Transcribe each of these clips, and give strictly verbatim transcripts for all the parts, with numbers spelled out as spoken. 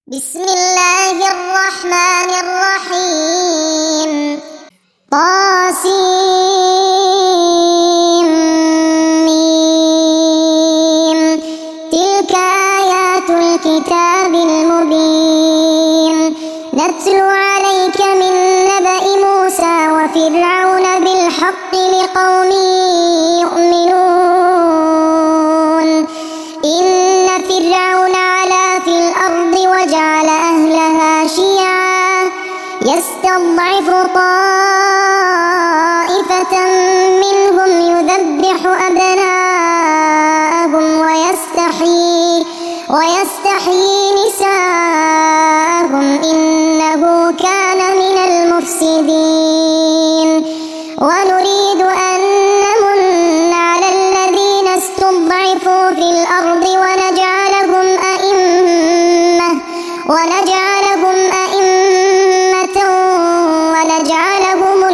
بسم الله الرحمن الرحيم. طاسيم تلك آيات الكتاب المبين نتلو عليك من نبأ موسى وفرعون بالحق لقوم يؤمنون. إن فرعون علا في الأرض وجعل أهلها شيعا يستضعف طائفة منهم يذبح أبناءهم ويستحيي ويستحيي نساءهم إنه كان من المفسدين. ونريد أن نمن على الذين استضعفوا في الأرض ونجعلهم أئمة ونجعلهم أئمة ونجعلهم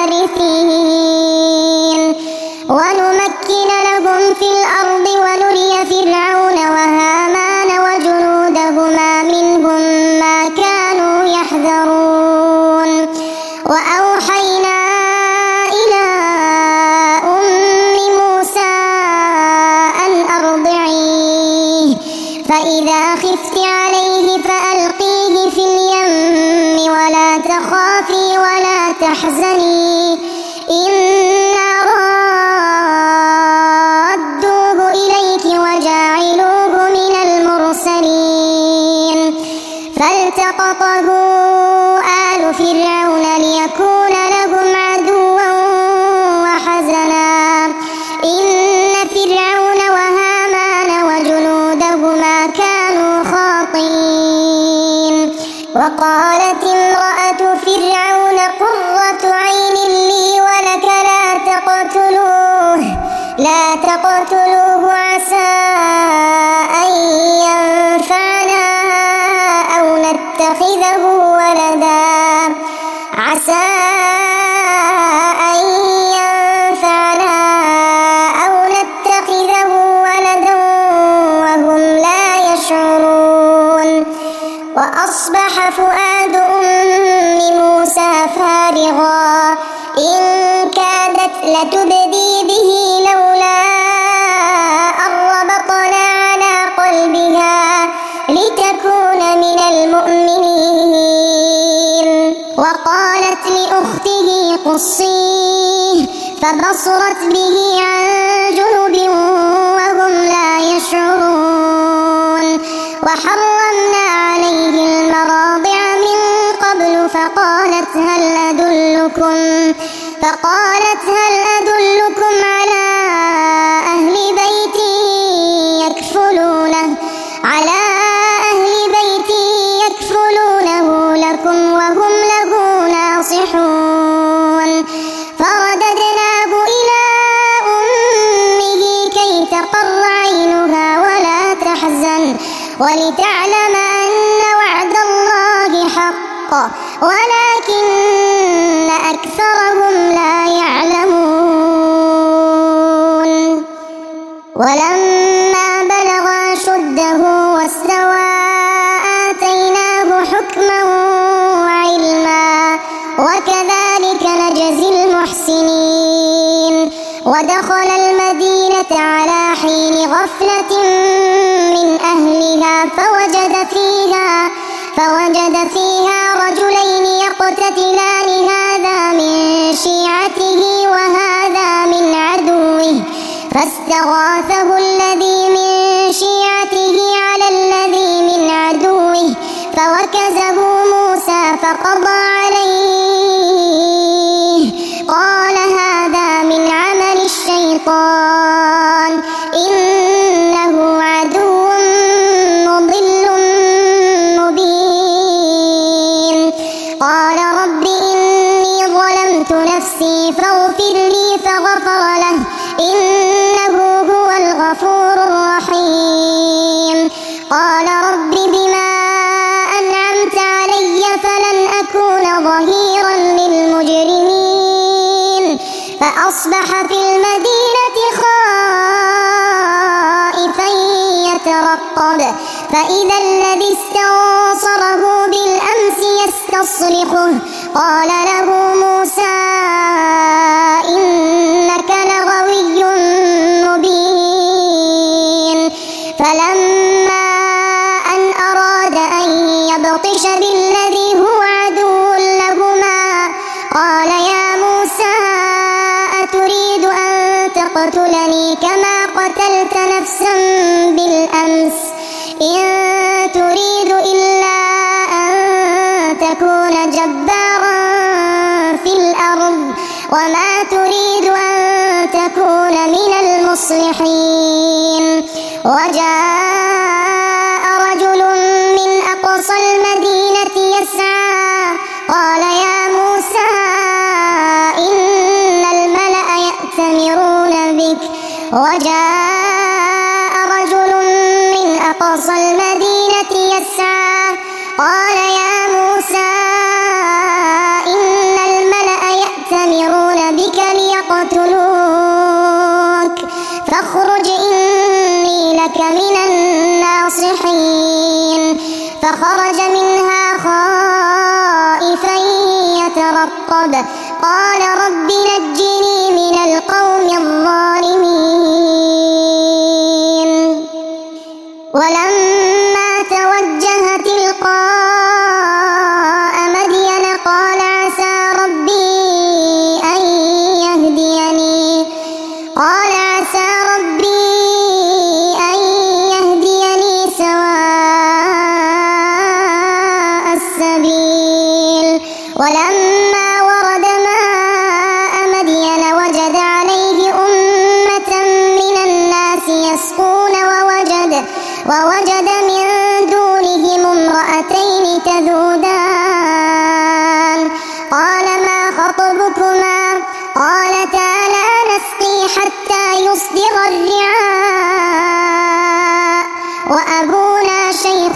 الوارثين ونمكن لهم في الأرض ونري فرعون وهامان وجنودهما منهم ما كانوا يحذرون. وأوحينا إلى أم موسى أن أرضعيه فإذا خفت عليه فألقيه في اليم ولا تخافي ولا تحزني إنا رادوه إليك وجاعلوه من المرسلين. فالتقطه آل فرعون ليكون لهم عدوا وحزنا إن فرعون وهامان وجنودهما كانوا خاطئين. وقالت امرأة فرعون قرة عين لي ولك لا تقتلوه لا تقتلوه عسى أن ينفعنا أو نتخذه ولدا عسى أن ينفعنا أو نتخذه ولدا وهم لا يشعرون. وأصبح فؤاد أم موسى فارغا إن كادت لتبدي به لولا أن ربطنا على قلبها لتكون من المؤمنين. وقالت لأخته قصيه فبصرت به عن جنب وهم لا يشعرون. وحرمنا عليه المراضع من قبل فقالت هل أدلكم فقالت هل أدلكم على أهل بيت يكفلونه على أهل بيت يكفلونه لكم وهم له ناصحون. فرددناه إلى أمه كي تقر عينها ولا تحزن ولتعلم أن وعد الله حق ولكن أكثرهم لا يعلمون. ولما بلغ أشده واستوى آتيناه حكما وعلما وكذلك نجزي المحسنين. ودخل المدينة على حين غفلة من أهلها فوجد فيها فوجد فيها رجلين يقتتلان هذا من شيعته وهذا من عدوه فاستغاثه الذي من شيعته على الذي من عدوه فوكزه موسى فقضى عليه قال هذا من عمل الشيطان إنه عدو مضل مبين. قال رب إني ظلمت نفسي فاغفر لي فغفر له إنه هو الغفور الرحيم. قال رب بما أنعمت علي فلن أكون ظهيرا للمجرمين. فأصبح في المدينة خائفا يترقب فإذا الذي استنصر تصرخه قال له موسى إنك لغوي مبين فلما أن أراد أن يبطش بالذي هو عدو لهما قال يا موسى أتريد أن تقتلني كما قتلت نفسا بالأمس إن تريد إلا أن تكون جبارا في الأرض وما تريد أن تكون من المصلحين وجاء رجل من أقصى المدينة يسعى قال يا موسى إن الملأ يأتمرون بك وجاء رجل من أقصى المدينة يسعى قال يا موسى إن الملأ يأتمرون بك ليقتلوك فاخرج إني لك من الناصحين فخرج منها خائفا يترقب قال رب نجني من القوم الظالمين ولما توجه تلقاء مدين قال عسى ربي أن يهديني قال عسى ربي أن يهديني سواء السبيل ولما ورد ماء مدين وجد عليه أمة من الناس يسقون ووجد ووجد من دونهم امرأتين تذودان قال ما خطبكما قالتا لا نسقي حتى يصدر الرعاء وأبونا شيخ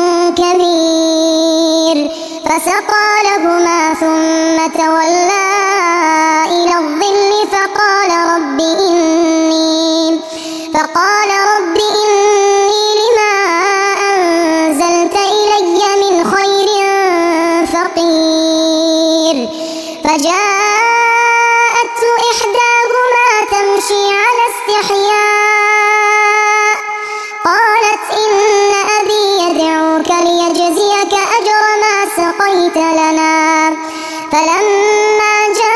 كبير فسقى لهما ثم تولى إلى الظل فقال رب إني فقال رب إني لما أنزلت إلي من خير فقير فجاءته إحداهما تمشي على استحياء قالت إن أبي يدعوك ليجزيك أجر ما سقيت لنا فلما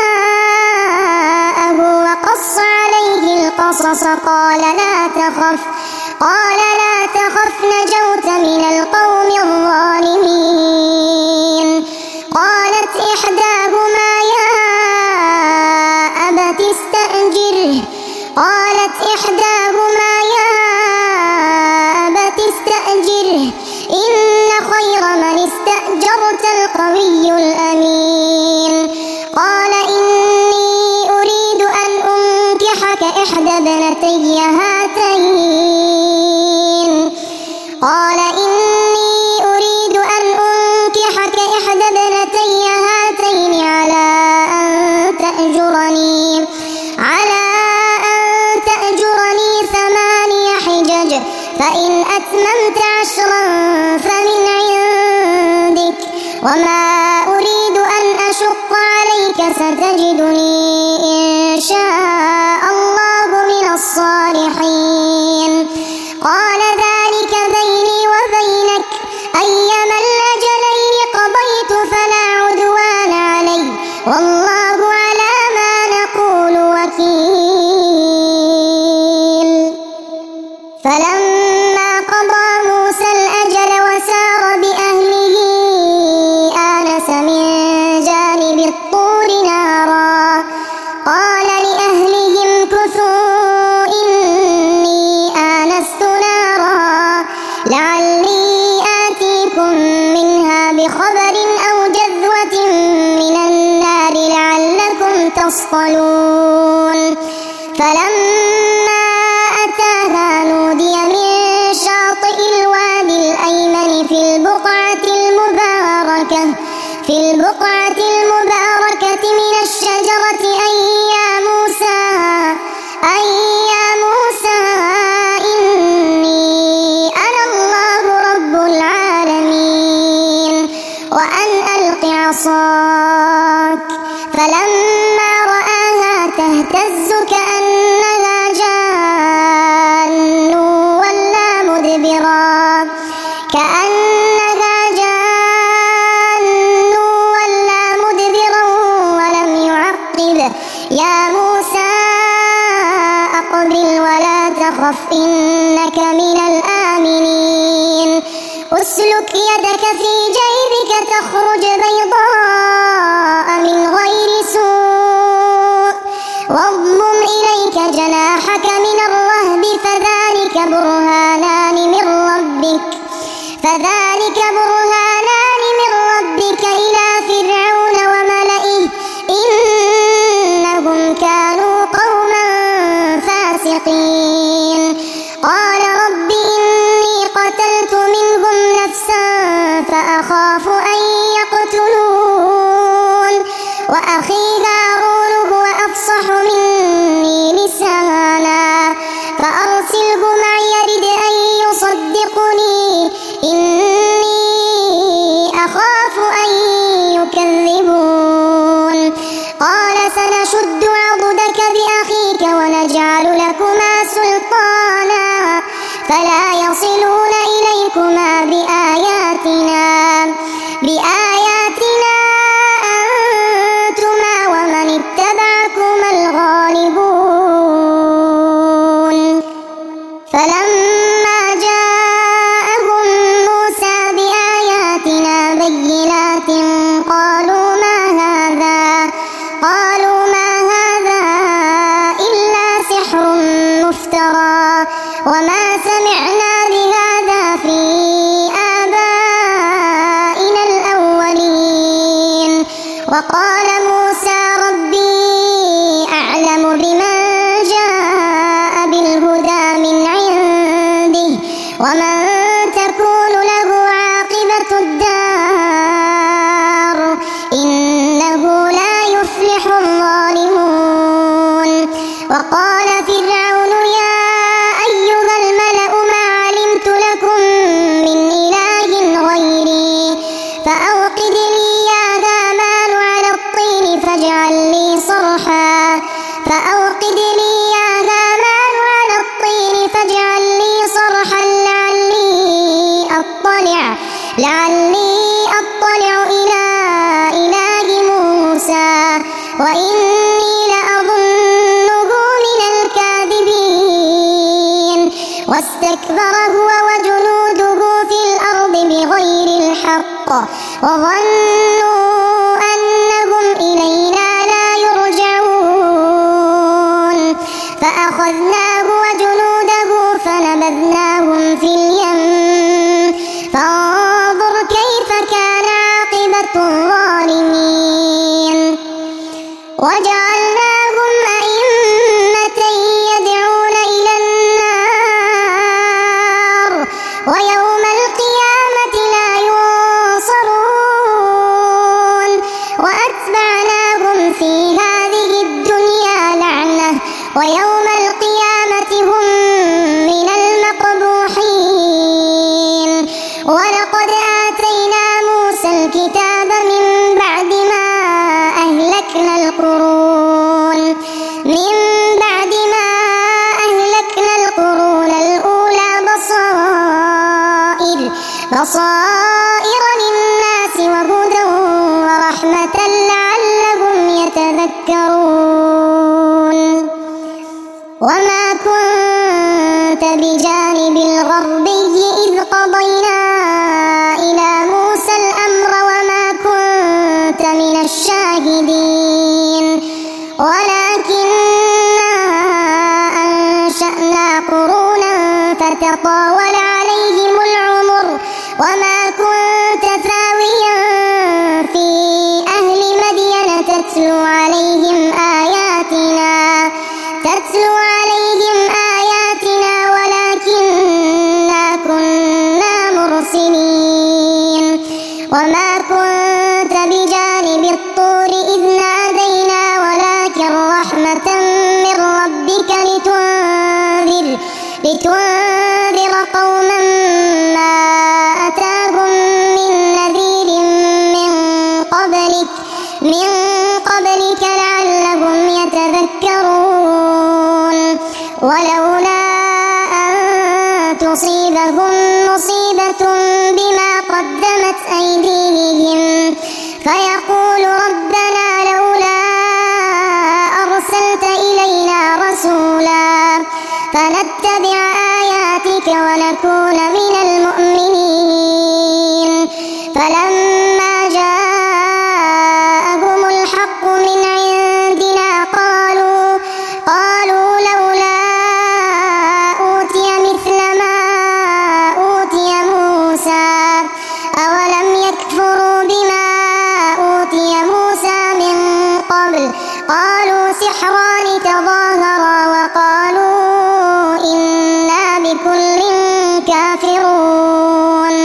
جاءه وقص عليه القصص قال لا تخف قال لا تخف نجوت من القوم الظالمين قالت إحداهما يا أبت استأجره قالت إحداهما يا أبت استأجره إن خير من استأجرت القوي الأمين قال إني أريد أن أنكحك إحدى ابنتي هاتين قال إني أريد أن أنكحك إحدى ابنتي هاتين على أن تأجرني على أن تأجرني ثماني حجج فإن أتممت عشرا فمن عندك وما أريد أن أشق عليك ستجدني إن شاء الله من الصالحين قال ذلك بيني وبينك أيما الأجلين قضيت فلا عدوان علي والله على ما نقول وكيل فلما قضى موسى الأجل وسار بأهله آنس من جانب الطور نارا قال لأهلهم كثوا إني آنست نارا لعلي آتيكم منها بخبر أو جذوة من النار لعلكم تصطلون فلما أتاها نودي من شاطئ الوادي الأيمن في البقعة المباركة في البقعة المباركة من الشجرة أي يا موسى أي يا موسى إني أنا الله رب العالمين وأن ألق بعصاك فلما رآها تهتز كأنها جان ولا مدبرا كأنها جان ولا مدبرا ولم يعقب يا موسى أقبل ولا تخف إنك من الآمنين أسلك يدك في جيبك تخرج بيضاء من غير سوء واضمم إليك جناحك من الرهب فذلك برهانان من ربك فذلك برهانان من ربك إلى فرعون وملئه إنهم كانوا قوما فاسقين قال رب إني قتلت منهم نفسا فأخاف أن يقتلون وأخي هارون هو أفصح مني لسانا فأرسله معي يرد أن يصدقني إني أخاف أن يكذبون قال سنشد عضدك بأخيك ونجعل لكما سلطانا فلا يصلون إليكما بآياتنا بآياتنا أنتما ومن اتبعكما الغالبون فلما جاءهم موسى بآياتنا بينات قالوا ما هذا قالوا ما هذا إلا سحر مفترى وما سمعنا بهذا في آبائنا الأولين وقال موسى ربي أعلم بمن جاء بالهدى من عنده ومن تكون له عاقبة الدار إنه لا يفلح الظالمون وقال فرعون يا أيها الملأ ما علمت لكم من إله غيري فأوقد لي يا هامان على الطين فاجعل لي صرحا فأوقد لي يا هامان على الطين فاجعل لي صرحا لعلي أطلع لعلي أطلع إلى إله موسى وإني لأظنه من الكاذبين واستكبر هو وجنوده في الأرض بغير الحق وظنوا أنهم إلينا لا يرجعون فأخذناه وجنوده فنبذناهم في اليم فانظر كيف كان عاقبة الظالمين وجعلناهم أئمة يدعون إلى النار ويوم القيامة لا ينصرون وأتبعناهم في هذه الدنيا لعنة ويوم القيامة هم من المقبوحين ولقد آتينا موسى الكتاب من بعد ما أهلكنا القرون من بعد ما أهلكنا القرون الأولى بصائر بصائر للناس وهدى ورحمة لعلهم يتذكرون وما كنت بجانب الغربي إذ قضينا إلى موسى الأمر وما كنت من الشاهدين ولكننا أنشأنا قرونا فتطاول عليهم العمر وما كنت ثاويا في أهل مدين تتلو عليهم آياتنا تتلو عليهم آياتنا ولكننا كنا مرسلين وما كنت بجانب الطور إذ نادينا ولكن رحمة من ربك لتنذر لتنذر قوما ما أتاهم من نذير من قبل ولولا أن تصيبهم مصيبة بما قدمت أيديهم فيقول ربنا لولا أرسلت إلينا رسولا فنتبع آياتك ونكون من المؤمنين. فلما جاءهم الحق من عندنا قالوا قالوا لولا أوتي مثل ما أوتي موسى أولم يكفروا بما أوتي موسى من قبل قالوا سحران تظاهرا وقالوا إنا بكل كافرون.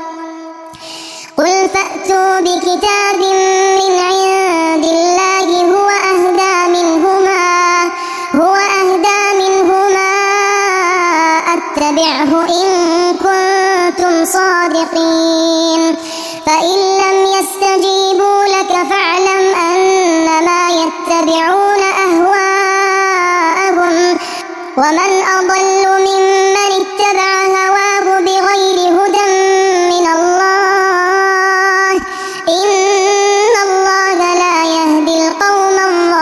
قل فأتوا بكتاب من عند الله هو أهدى منهما هو أهدى منهما أتبعه إن كنتم صادقين. فإن لم يستجيبوا لك فاعلم أنما يتبعون أهواءهم ومن أضل ممن اتبع هواه بغير هدى من الله إن الله لا يهدي القوم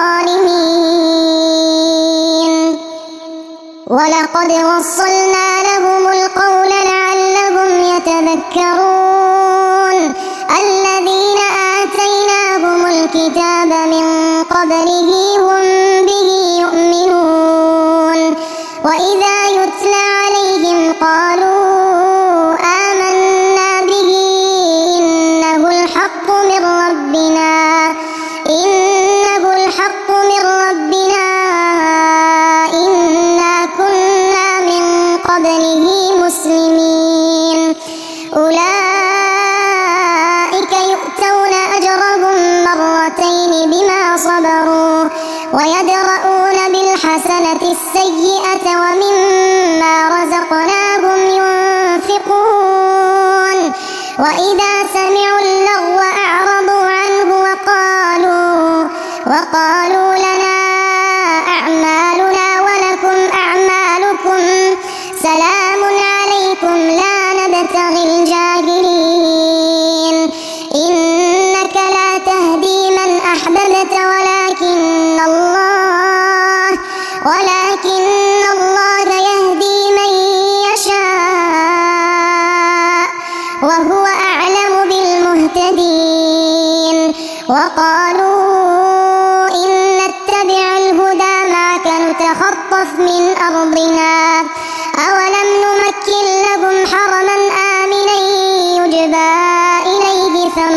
الظالمين. ولقد وصلنا لهم القول لعلهم يتذكرون. الذين آتيناهم الكتاب من قبله هم به يؤمنون. وإذا يتلى عليهم قالوا آمنا به إنه الحق من ربنا إنه الحق من ربنا إنا كنا من قبله مسلمين. أولئك يؤتون أجرهم مرتين بما صبروا ويدرؤون بالحسنة السيئة ومما رزقناهم ينفقون. وإذا سمعوا اللغو أعرضوا عنه وقالوا وقالوا لنا أعمالنا ولكم أعمالكم سلام عليكم لا نبتغي الجاهلين. إنك لا تهدي من أحببت ولكن الله ولكن الله يهدي من يشاء وهو أعلم بالمهتدين. وقالوا إن نتبع الهدى معك نتخطف من أرضنا أولم نمكن لهم حرما آمنا يجبى إليه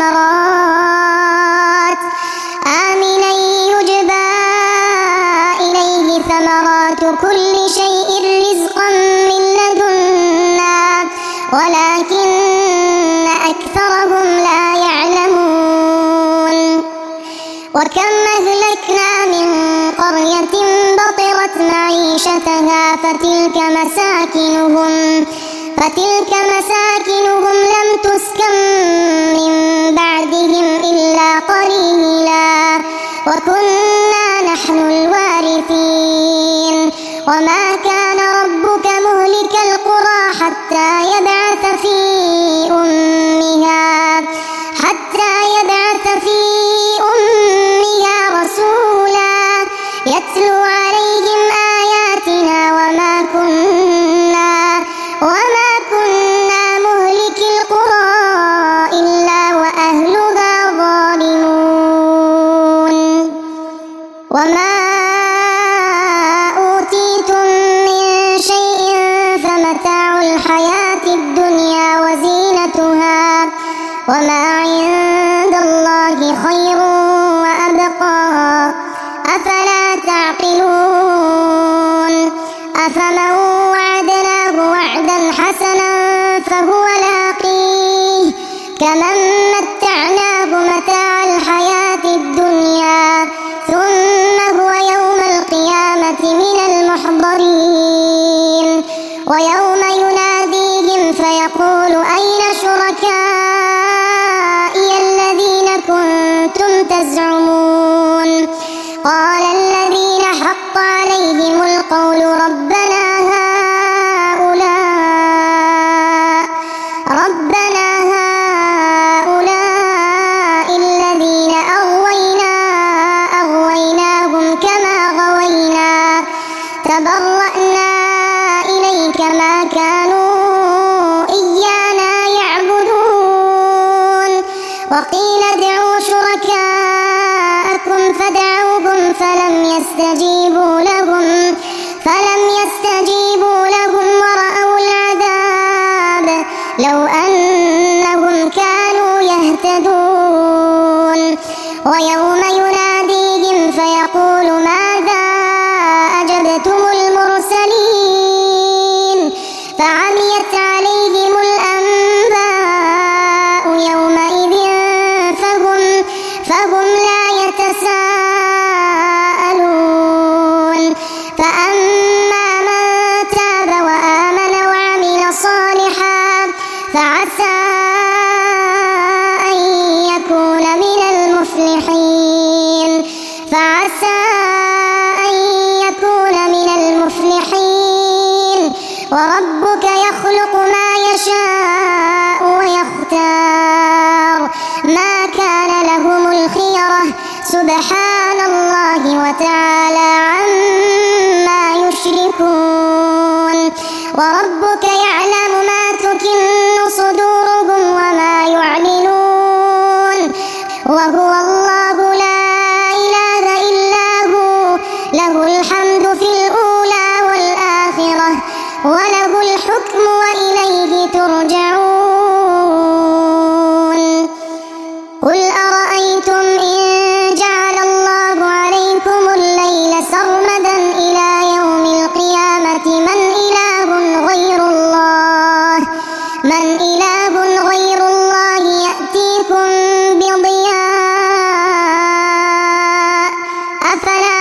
ثمرات آمنا يجبى إليه ثمرات كل شيء رزقا من لدنا ولكن أكثرهم لا يعلمون. وكم أهلكنا من قرية بطرت معيشتها فتلك مساكنهم فتلك مساكنهم لم تسكن من بعدهم إلا قليلا وكنا نحن الوارثين. وما كان ربك مهلك القرى حتى يبعث في أمها حتى يبعث في أمها رسولا يتلو عليهم آياتنا وما كنا وما كنا مهلك القرى إلا وأهلها ظالمون. وما أوتيتم من شيء فمتاع الحياة الدنيا وزينتها وما عند الله خير وأبقى أفلا تعقلون. أفمن وعدناه وعدا حسنا فهو لاقيه كمن متعناه متاع الحياة الدنيا ثم هو يوم القيامة من المحضرين. ويوم يناديهم فيقول أين شركائي الذين كنتم تزعمون قال الذين حق عليهم القول ربنا وقيل ادعوا شركاءكم فدعوهم فلم يستجيبوا لهم فلم يستجيبوا لهم ورأوا العذاب لو أنهم كانوا يهتدون. ويوم يناديهم فيقول ماذا أجبتم المرسلين فعميت عليهم الأنباء يومئذ فهم, فهم لا يتساءلون. فأما من تاب وآمن وعمل صالحا فعسى أن يكون من المفلحين فعسى أن يكون من المفلحين. وربك يخلق ما يشاء ويختار ما كان لهم الخيرة سبحان الله وتعالى عما يشركون. وربك يعلم ما تكن صدورهم وما يعلنون وهو الله لا إله إلا هو له الحمد في الأولى والآخرة وله الحكم وإليه ترجعون. قل أرأيتم إن جعل الله عليكم الليل سرمدا إلى يوم القيامة من إله غير الله من إله غير الله يأتيكم بضياء أفلا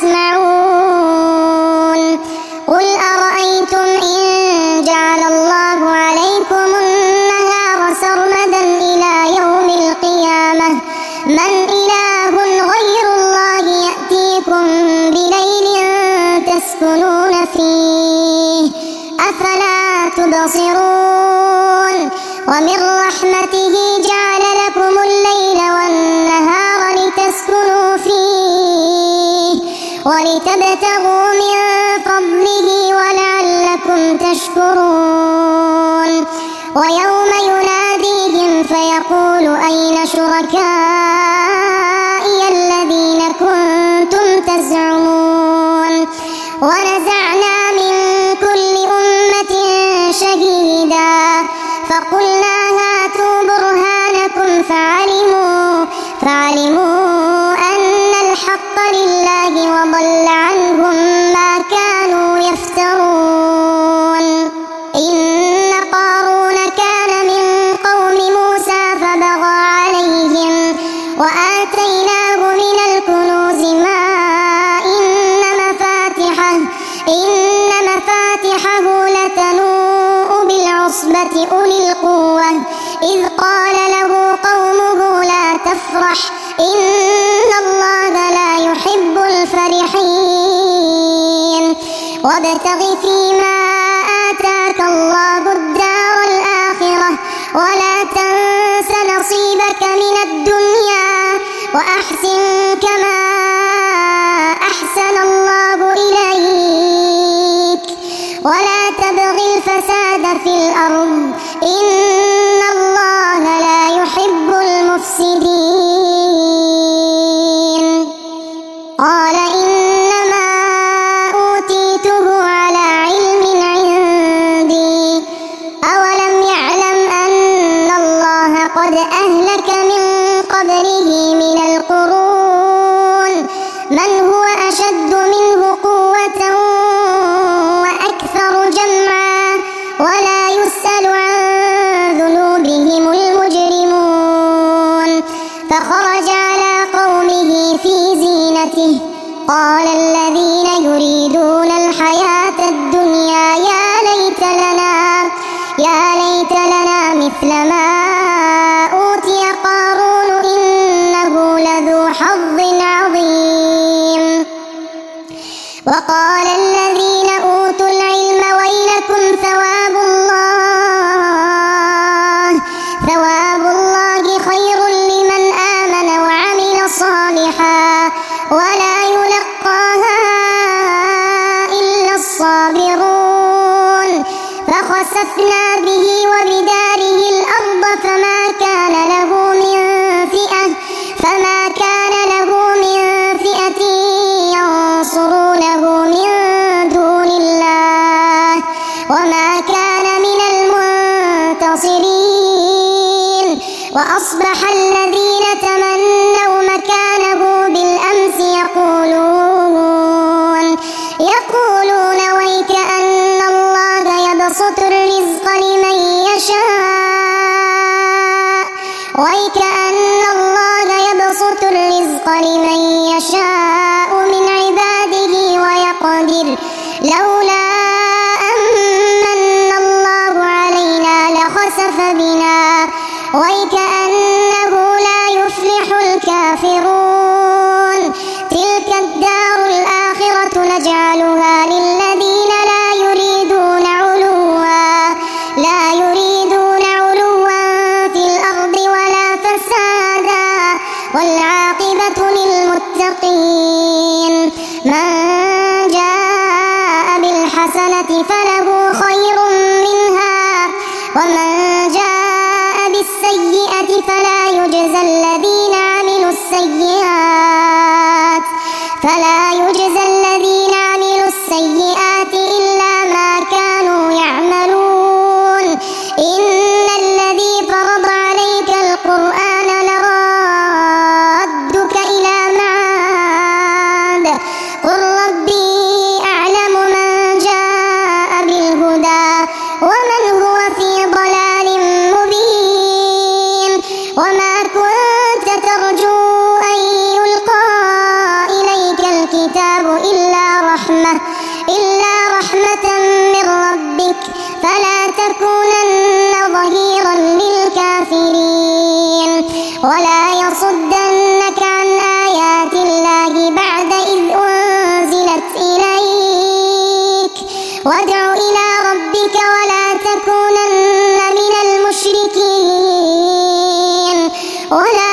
تسمعون. قل أرأيتم إن جعل الله عليكم النهار سرمدا إلى يوم القيامة من إله غير الله يأتيكم بليل تسكنون فيه أفلا تبصرون. ومن رحمته جعل لكم الليل والنهار لتسكنوا فيه ولتبتغوا من فضله ولعلكم تشكرون. ويوم يناديهم فيقول أين شركائي الذين كنتم تزعمون ونزعنا من كل أمة شهيدا فقلنا هاتوا برهانكم فعلموا, فعلموا أن الحق لله وضل عنهم ما كانوا يفترون. إن قارون كان من قوم موسى فبغى عليهم وآتيناه من الكنوز ما إن مفاتحه, إن مفاتحه لتنوء بالعصبة أولي القوة إذ قال له قومه لا تفرح إن الله لا يحب الفرحين. وابتغ فيما آتاك الله الدار الآخرة ولا تنس نصيبك من الدنيا وأحسن كما أحسن الله إليك ولا تبغ الفساد في الأرض إن الله لا يحب المفسدين. قال إنما أوتيته على علم عندي أولم يعلم أن الله قد أهلك من قبله من القرون من هو أشد منه قوة وأكثر جمعا ولا يسأل عن ذنوبهم المجرمون. فخرج على قومه في زينته قال الذين يريدون الحياة الدنيا يا ليت لنا يا ليت لنا مثل ما أوتي قارون إنه لذو حظ عظيم. وقال الذين أوتوا العلم ويلكم ثواب الله ثواب الله خير لمن آمن وعمل صالحا ولا يلقاها إلا وأصبح الذين تمنوا مكانه بالأمس يقولون يقولون ويك أن الله يبسط الرزق لمن يشاء ويك أن الله يبسط الرزق لمن يشاء من عباده ويقدر لولا أمن الله علينا لخسف بنا ويكأنه لا يفلح الكافرون تلك الدار الآخرة نجعلها للذين لا يريدون علوا لا يريدون علوا في الأرض ولا فسادا والعاقبة للمتقين من جاء بالحسنة فله خير منها ومن جاء بالسيئة فلا يجزى الذين عملوا السيئات فلا يجزى الذين عملوا السيئات إلا ما كانوا يعملون إن الذي فرض عليك القرآن لرادك إلى معاد قل ربي أعلم من جاء بالهدى ومن هو في ضلال مبين وما كنت ترجو أن يلقى إليك الكتاب إلا رحمة إلا رحمة من ربك فلا تكونن ظهيرا للكافرين ولا يصدنك عن آيات الله بعد إذ أنزلت إليك وادع إلى ربك ولا تكونن من المشركين ولا